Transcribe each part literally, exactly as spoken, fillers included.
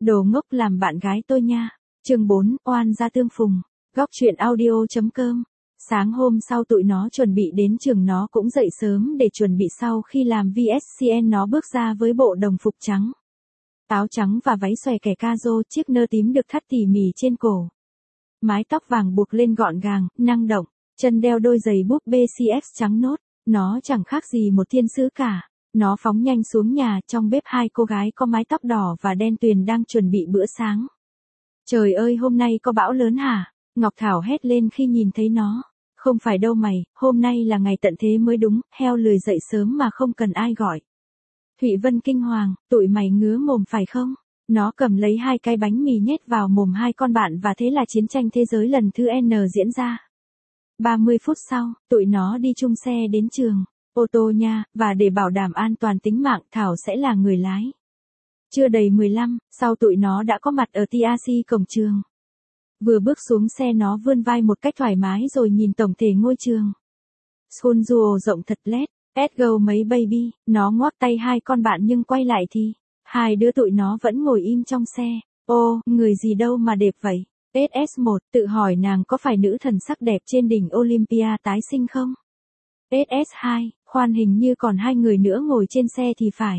Đồ ngốc làm bạn gái tôi nha. Chương bốn, oan gia tương phùng. Góc truyện audio.com. Sáng hôm sau tụi nó chuẩn bị đến trường, nó cũng dậy sớm để chuẩn bị. Sau khi làm vê ét xê en nó bước ra với bộ đồng phục trắng, áo trắng và váy xòe kẻ ca rô, chiếc nơ tím được thắt tỉ mỉ trên cổ. Mái tóc vàng buộc lên gọn gàng, năng động, chân đeo đôi giày búp bê xê ép trắng nốt. Nó chẳng khác gì một thiên sứ cả. Nó phóng nhanh xuống nhà, trong bếp hai cô gái có mái tóc đỏ và đen tuyền đang chuẩn bị bữa sáng. Trời ơi, hôm nay có bão lớn hả? Ngọc Thảo hét lên khi nhìn thấy nó. Không phải đâu mày, hôm nay là ngày tận thế mới đúng, heo lười dậy sớm mà không cần ai gọi. Thụy Vân kinh hoàng, tụi mày ngứa mồm phải không? Nó cầm lấy hai cái bánh mì nhét vào mồm hai con bạn và thế là chiến tranh thế giới lần thứ N diễn ra. ba mươi phút sau, tụi nó đi chung xe đến trường. Ô tô nha, và để bảo đảm an toàn tính mạng, Thảo sẽ là người lái. Chưa đầy mười lăm, sau tụi nó đã có mặt ở tê rờ xê cổng trường. Vừa bước xuống xe nó vươn vai một cách thoải mái rồi nhìn tổng thể ngôi trường. School rộng thật lét, let's go mấy baby, nó ngoắc tay hai con bạn nhưng quay lại thì, hai đứa tụi nó vẫn ngồi im trong xe. Ô, người gì đâu mà đẹp vậy? ét ét một, tự hỏi nàng có phải nữ thần sắc đẹp trên đỉnh Olympia tái sinh không? ét ét hai, khoan hình như còn hai người nữa ngồi trên xe thì phải.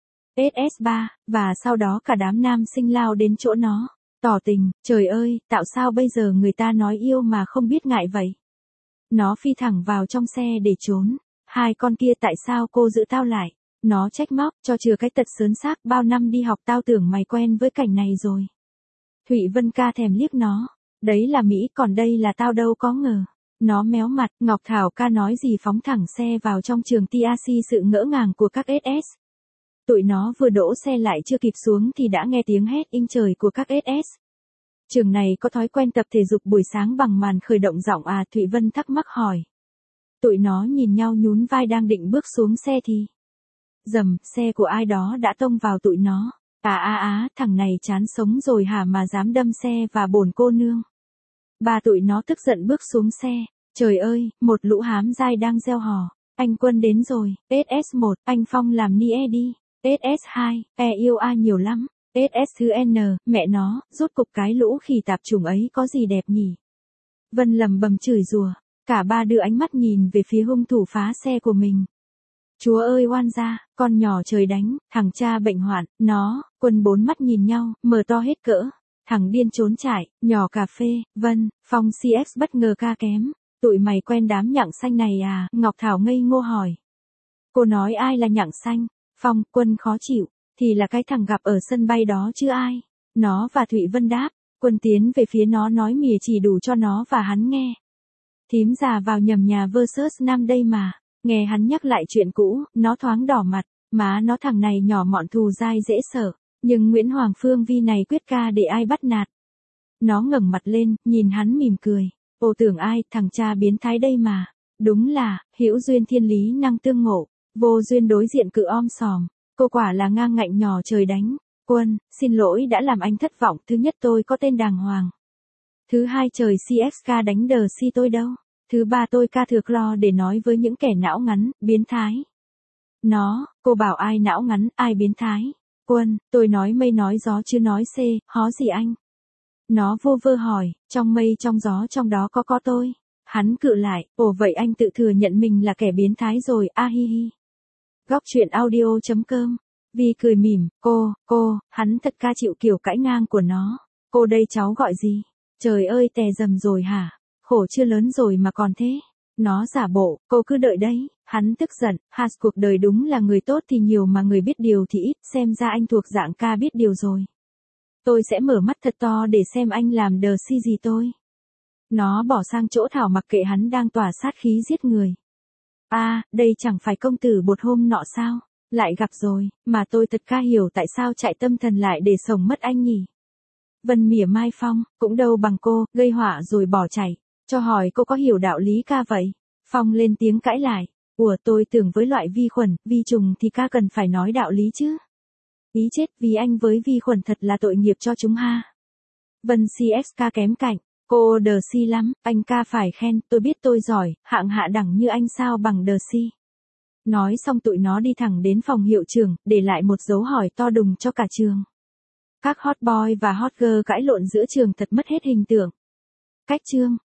ét ét ba, và sau đó cả đám nam sinh lao đến chỗ nó, tỏ tình. Trời ơi, tạo sao bây giờ người ta nói yêu mà không biết ngại vậy? Nó phi thẳng vào trong xe để trốn. Hai con kia, tại sao cô giữ tao lại? Nó trách móc, cho chừa cái tật sớn xác, bao năm đi học tao tưởng mày quen với cảnh này rồi. Thụy Vân ca thèm liếc nó. Đấy là Mỹ, còn đây là tao đâu có ngờ. Nó méo mặt. Ngọc Thảo ca nói gì phóng thẳng xe vào trong trường tê rờ xê. Sự ngỡ ngàng của các ét ét. Tụi nó vừa đỗ xe lại chưa kịp xuống thì đã nghe tiếng hét inh trời của các ét ét. Trường này có thói quen tập thể dục buổi sáng bằng màn khởi động giọng à? Thụy Vân thắc mắc hỏi. Tụi nó nhìn nhau nhún vai đang định bước xuống xe thì dầm, xe của ai đó đã tông vào tụi nó. À à à, thằng này chán sống rồi hả mà dám đâm xe và bổn cô nương. Ba tụi nó tức giận bước xuống xe. Trời ơi, một lũ hám dai đang reo hò. Anh Quân đến rồi. ét ét một, anh Phong làm ni e đi. ét ét hai, e yêu a nhiều lắm. ét ét thứ N, mẹ nó, rốt cục cái lũ khỉ tạp chủng ấy có gì đẹp nhỉ? Vân lầm bầm chửi rủa. Cả ba đưa ánh mắt nhìn về phía hung thủ phá xe của mình. Chúa ơi oan gia, con nhỏ trời đánh, thằng cha bệnh hoạn, nó. Quân bốn mắt nhìn nhau, mở to hết cỡ. Thằng điên trốn chạy, nhỏ cà phê, Vân, Phong xê ét bất ngờ ca kém. Tụi mày quen đám nhặng xanh này à? Ngọc Thảo ngây ngô hỏi. Cô nói ai là nhặng xanh? Phong, Quân khó chịu. Thì là cái thằng gặp ở sân bay đó chứ ai? Nó và Thụy Vân đáp. Quân tiến về phía nó nói mỉa chỉ đủ cho nó và hắn nghe. Thím già vào nhầm nhà versus nam đây mà. Nghe hắn nhắc lại chuyện cũ, nó thoáng đỏ mặt. Má nó, thằng này nhỏ mọn thù dai dễ sợ. Nhưng Nguyễn Hoàng Phương Vi này quyết ca để ai bắt nạt. Nó ngẩng mặt lên, nhìn hắn mỉm cười. Ô tưởng ai, thằng cha biến thái đây mà. Đúng là, hữu duyên thiên lý năng tương ngộ. Vô duyên đối diện cự om sòm. Cô quả là ngang ngạnh nhỏ trời đánh. Quân, xin lỗi đã làm anh thất vọng. Thứ nhất, tôi có tên đàng hoàng. Thứ hai, trời xê ét ca đánh đờ si tôi đâu. Thứ ba, tôi ca thừa lo để nói với những kẻ não ngắn, biến thái. Nó, cô bảo ai não ngắn, ai biến thái. Quân, tôi nói mây nói gió chứ nói C, hó gì anh? Nó vô vơ hỏi, trong mây trong gió trong đó có có tôi. Hắn cự lại, ồ vậy anh tự thừa nhận mình là kẻ biến thái rồi, a hi hi. Góc truyện audio.com. Vi cười mỉm, cô, cô, hắn thật ca chịu kiểu cãi ngang của nó. Cô đây cháu gọi gì? Trời ơi tè dầm rồi hả? Khổ chưa lớn rồi mà còn thế. Nó giả bộ, cô cứ đợi đấy. Hắn tức giận, hạt cuộc đời đúng là người tốt thì nhiều mà người biết điều thì ít, xem ra anh thuộc dạng ca biết điều rồi. Tôi sẽ mở mắt thật to để xem anh làm đờ si gì tôi. Nó bỏ sang chỗ Thảo mặc kệ hắn đang tỏa sát khí giết người. À, đây chẳng phải công tử bột hôm nọ sao? Lại gặp rồi, mà tôi thật ca hiểu tại sao chạy tâm thần lại để sống mất anh nhỉ? Vân mỉa mai Phong, cũng đâu bằng cô, gây họa rồi bỏ chạy. Cho hỏi cô có hiểu đạo lý ca vậy? Phong lên tiếng cãi lại. Ủa tôi tưởng với loại vi khuẩn, vi trùng thì ca cần phải nói đạo lý chứ. Ý chết vì anh với vi khuẩn thật là tội nghiệp cho chúng ha. Vân xê ét ca kém cạnh. Cô đờ si lắm, anh ca phải khen, tôi biết tôi giỏi, hạng hạ đẳng như anh sao bằng đờ si. Nói xong tụi nó đi thẳng đến phòng hiệu trưởng, để lại một dấu hỏi to đùng cho cả trường. khác hot boy và hot girl cãi lộn giữa trường thật mất hết hình tượng. Cách chương